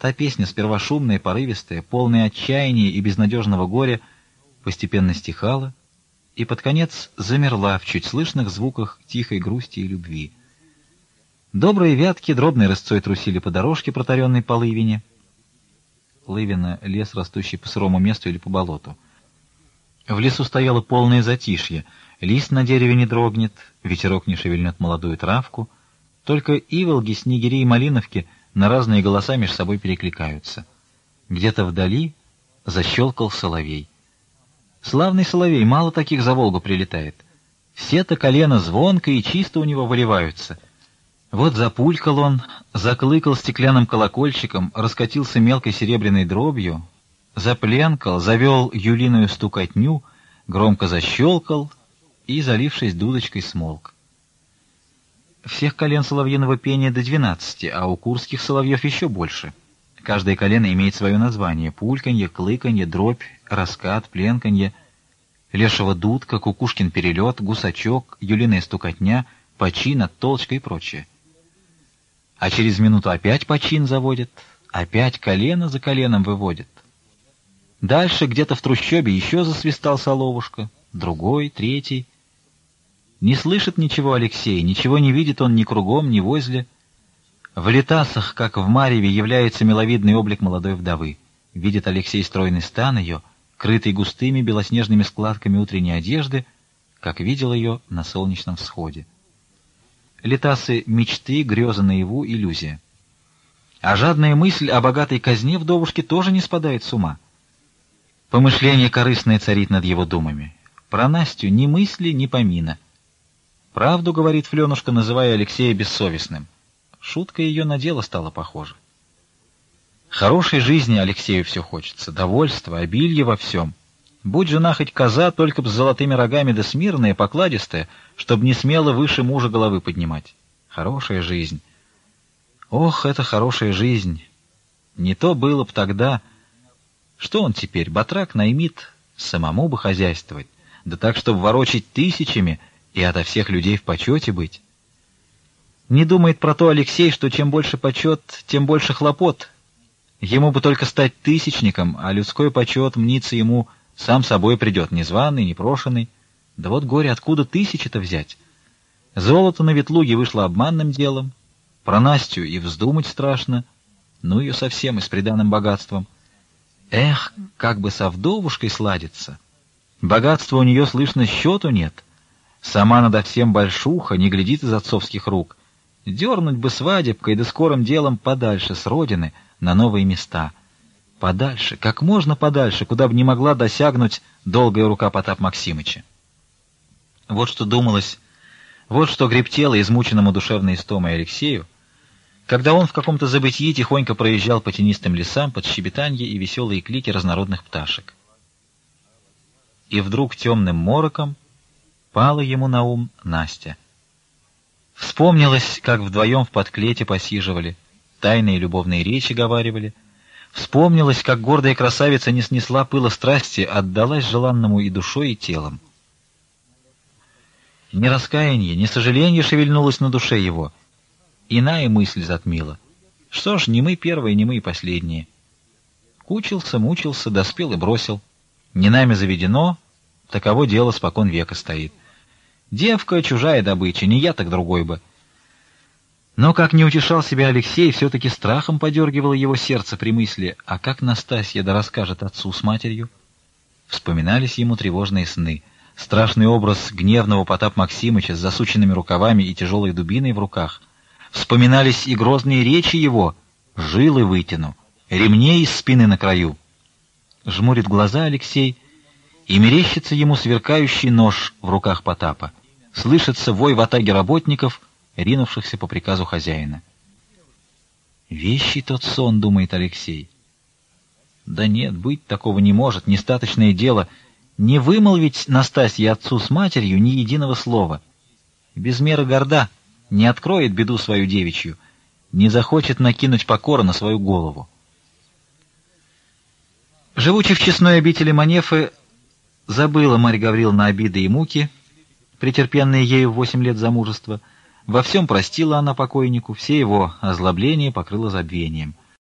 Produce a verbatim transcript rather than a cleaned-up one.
Та песня, сперва шумная, порывистая, полная отчаяния и безнадежного горя, постепенно стихала и под конец замерла в чуть слышных звуках тихой грусти и любви. Добрые вятки дробной рысцой трусили по дорожке, протаренной по лывине. Лывина — лес, растущий по сырому месту или по болоту. В лесу стояло полное затишье. Лист на дереве не дрогнет, ветерок не шевельнет молодую травку. Только иволги, снегири и малиновки на разные голоса между собой перекликаются. Где-то вдали защелкал соловей. Славный соловей, мало таких за Волгу прилетает. Все-то колено звонко и чисто у него выливаются. Вот запулькал он, заклыкал стеклянным колокольчиком, раскатился мелкой серебряной дробью, запленкал, завел юлиную стукотню, громко защелкал и, залившись дудочкой, смолк. Всех колен соловьиного пения до двенадцати, а у курских соловьев еще больше. Каждое колено имеет свое название — пульканье, клыканье, дробь, раскат, пленканье, лешего дудка, кукушкин перелет, гусачок, юлиная стукотня, почин, оттолчка и прочее. А через минуту опять почин заводят, опять колено за коленом выводят. Дальше где-то в трущобе еще засвистал соловушка, другой, третий. Не слышит ничего Алексей, ничего не видит он ни кругом, ни возле. В летасах, как в мареве, является миловидный облик молодой вдовы. Видит Алексей стройный стан ее, крытый густыми белоснежными складками утренней одежды, как видел ее на солнечном всходе. Летасы — мечты, грезы наяву, иллюзия. А жадная мысль о богатой казне вдовушки тоже не спадает с ума. Помышление корыстное царит над его думами. Про Настю ни мысли, ни помина. Правду говорит Фленушка, называя Алексея бессовестным. Шутка ее на дело стала похожа. Хорошей жизни Алексею все хочется, довольства, обилья во всем. Будь жена хоть коза, только б с золотыми рогами да смирная, покладистая, чтоб не смело выше мужа головы поднимать. Хорошая жизнь. Ох, это хорошая жизнь! Не то было б тогда. Что он теперь, батрак, наймит? Самому бы хозяйствовать, да так, чтоб ворочать тысячами и ото всех людей в почете быть. Не думает про то Алексей, что чем больше почет, тем больше хлопот. Ему бы только стать тысячником, а людской почет, мнится ему, сам собой придет, незваный, непрошенный. Да вот горе, откуда тысячи-то взять? Золото на Ветлуге вышло обманным делом. Про Настю и вздумать страшно. Ну ее совсем и с приданым богатством. Эх, как бы со вдовушкой сладится. Богатства у нее, слышно, счету нет. Сама надо всем большуха, не глядит из отцовских рук. Дернуть бы свадебкой, да скорым делом подальше с родины, на новые места. Подальше, как можно подальше, куда бы не могла досягнуть долгая рука Потапа Максимыча. Вот что думалось, вот что гребтело измученному душевной истомой Алексею, когда он в каком-то забытии тихонько проезжал по тенистым лесам под щебетанье и веселые клики разнородных пташек. И вдруг темным мороком пала ему на ум Настя. Вспомнилось, как вдвоем в подклете посиживали, тайные любовные речи говаривали. Вспомнилось, как гордая красавица не снесла пыла страсти, отдалась желанному и душой, и телом. Ни раскаяние, ни сожаление шевельнулось на душе его. Иная мысль затмила. Что ж, не мы первые, не мы и последние. Кучился, мучился, доспел и бросил. Не нами заведено, таково дело спокон века стоит. Девка — чужая добыча, не я, так другой бы. Но, как не утешал себя Алексей, все-таки страхом подергивало его сердце при мысли, а как Настасья да расскажет отцу с матерью? Вспоминались ему тревожные сны. Страшный образ гневного Потапа Максимыча с засученными рукавами и тяжелой дубиной в руках. Вспоминались и грозные речи его: «Жилы вытяну, ремней из спины на краю». Жмурит глаза Алексей, и мерещится ему сверкающий нож в руках Потапа. Слышится вой ватаги работников, ринувшихся по приказу хозяина. «Вещий тот сон», — думает Алексей. Да нет, быть такого не может, нестаточное дело. Не вымолвить Настасье отцу с матерью ни единого слова. Без меры горда, не откроет беду свою девичью, не захочет накинуть покору на свою голову. Живучи в честной обители Манефы, забыла Марья Гавриловна обиды и муки, претерпенные ею в восемь лет замужества. Во всем простила она покойнику, все его озлобления покрыла забвением.